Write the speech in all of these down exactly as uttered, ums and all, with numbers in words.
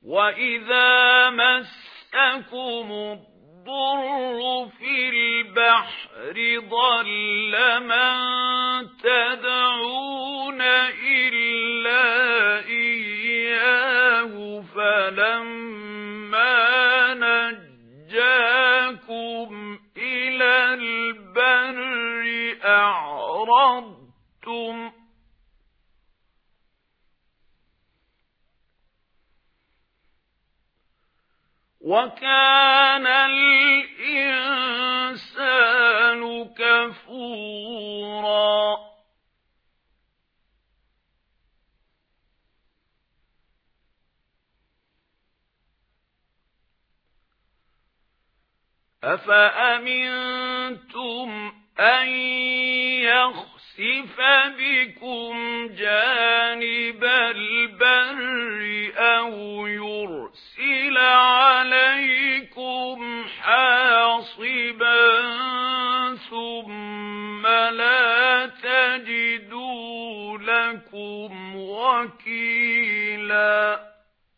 وَإِذَا مَسَّكُمُ الضُّرُّ فِي الْبَحْرِ ضَلَّ مَن تَدْعُونَ إِلَّا إِيَّاهُ فَلَمَّا نَجَّاكُمْ إِلَى الْبَرِّ أَعْرَضْتُمْ وَكَانَ الْإِنسَانُ كَفُورًا أَفَأَمِنْتُمْ أَنْ يَخْسِفَ بِكُمْ جَانِبَ الْبَرِّ أَوْ يُرْسِلَ عَلَيْكُمْ حَاصِبًا ثُمَّ لَا تَجِدُوا لَكُمْ وَكِيلًا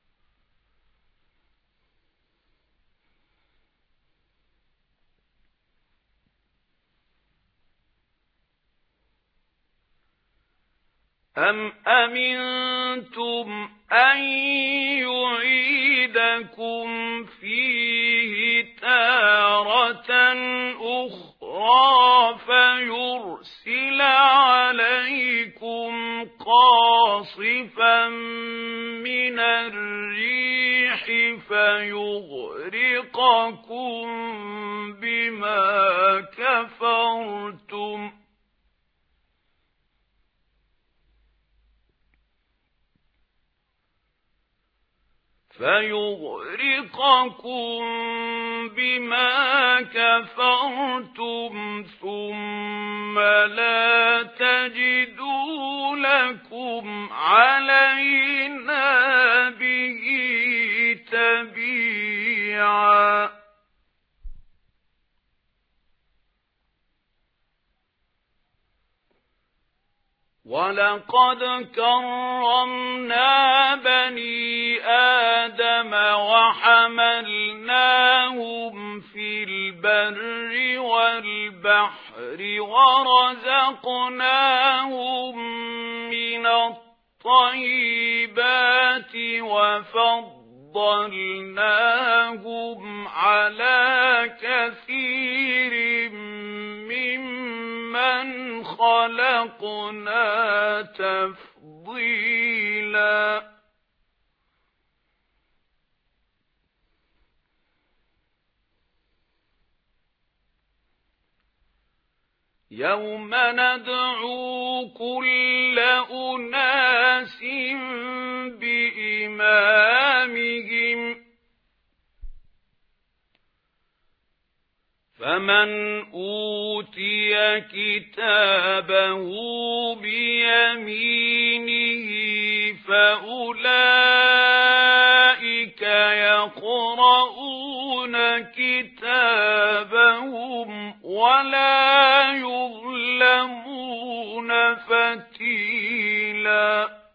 أَمْ أَمِنْتُمْ أَنْ يُعِيدَكُمْ فِيهِ تَارَةً أُخْرَى فَيُرْسِلَ عَلَيْكُمْ قَاصِفًا مِنَ الرِّيحِ فَيُغْرِقَكُمْ بِمَا كَفَرْتُمْ فَيُغْرِقَكُمْ بِمَا كَفَرْتُمْ ثُمَّ لَا تَجِدُوا لَكُمْ عَلَيْنَا بِهِ تَبِيعًا وَلَقَدْ كَرَّمْنَا بَنِي آدَمَ وَحَمَلْنَاهُمْ فِي الْبَرِّ وَالْبَحْرِ وَرَزَقْنَاهُمْ مِنَ الطَّيِّبَاتِ وَفَضَّلْنَاهُمْ عَلَى كَثِيرٍ مِّمَّنْ خَلَقْنَا تَفْضِيلًا يَوْمَ نَدْعُو كُلَّ أُنَاسٍ بِإِمَامِهِمْ فَمَنْ أُوتِيَ كِتَابَهُ بِيَمِينِهِ فَأُولَئِكَ يَقْرَؤُونَ كِتَابَهُمْ وَلَا يُظْلَمُونَ فَتِيلًا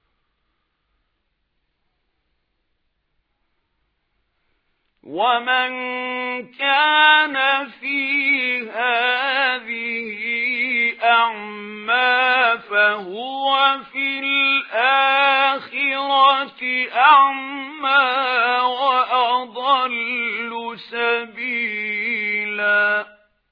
وَمَنْ كَانَ فِي هَذِهِ أَعْمَى فَهُوَ فِي الْآخِرَةِ أَعْمَى وَأَضَلُّ سَبِيلًا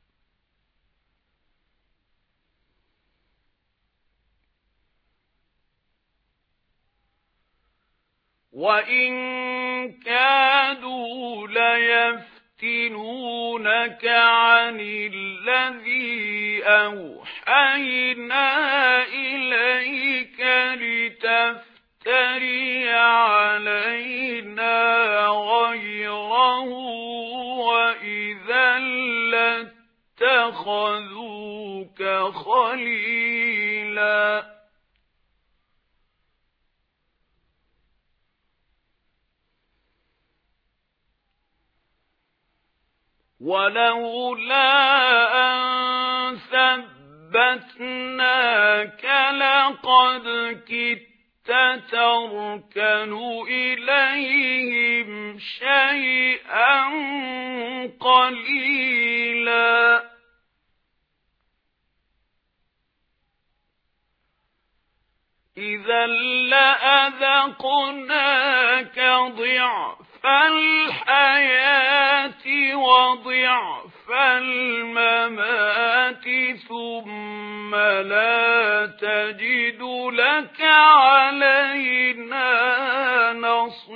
وَإِنْ كَادُوا لَيَفْتِنُونَكَ عَنِ الَّذِي أَوْحَيْنَا إِلَيْكَ لِتَفْتَرِيَ عَلَيْنَا غَيْرَهُ وَإِذًا لَّاتَّخَذُوكَ خَلِيلًا وَلَوْلَا أَن ثَبَّتْنَاكَ لَقَدْ كِدتَّ تركن إليهم شيئا قليلا إذا لأذقناك ضعف الحياة وضعف الممات ثم لا تجد لك علينا نصيرا.